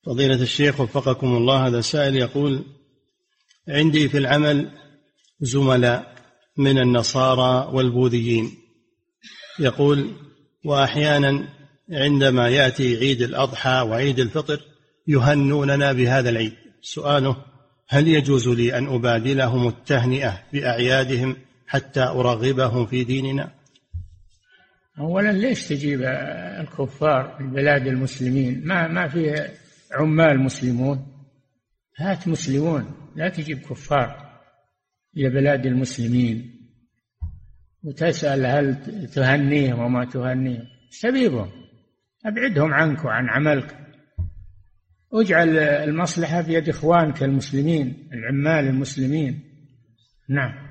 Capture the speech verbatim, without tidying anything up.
فضيلة الشيخ وفقكم الله، هذا سائل يقول: عندي في العمل زملاء من النصارى والبوذيين، يقول: وأحيانا عندما يأتي عيد الأضحى وعيد الفطر يهنوننا بهذا العيد. سؤاله: هل يجوز لي أن أبادلهم التهنئة بأعيادهم حتى أرغبهم في ديننا؟ أولا ليش تجيب الكفار في بلاد المسلمين؟ ما ما فيه عمال مسلمون، هات مسلمون، لا تجيب كفار إلى بلاد المسلمين وتسأل هل تهنيهم وما تهنيهم. سبيبهم، أبعدهم عنك وعن عملك، واجعل المصلحة في يد إخوانك المسلمين العمال المسلمين. نعم.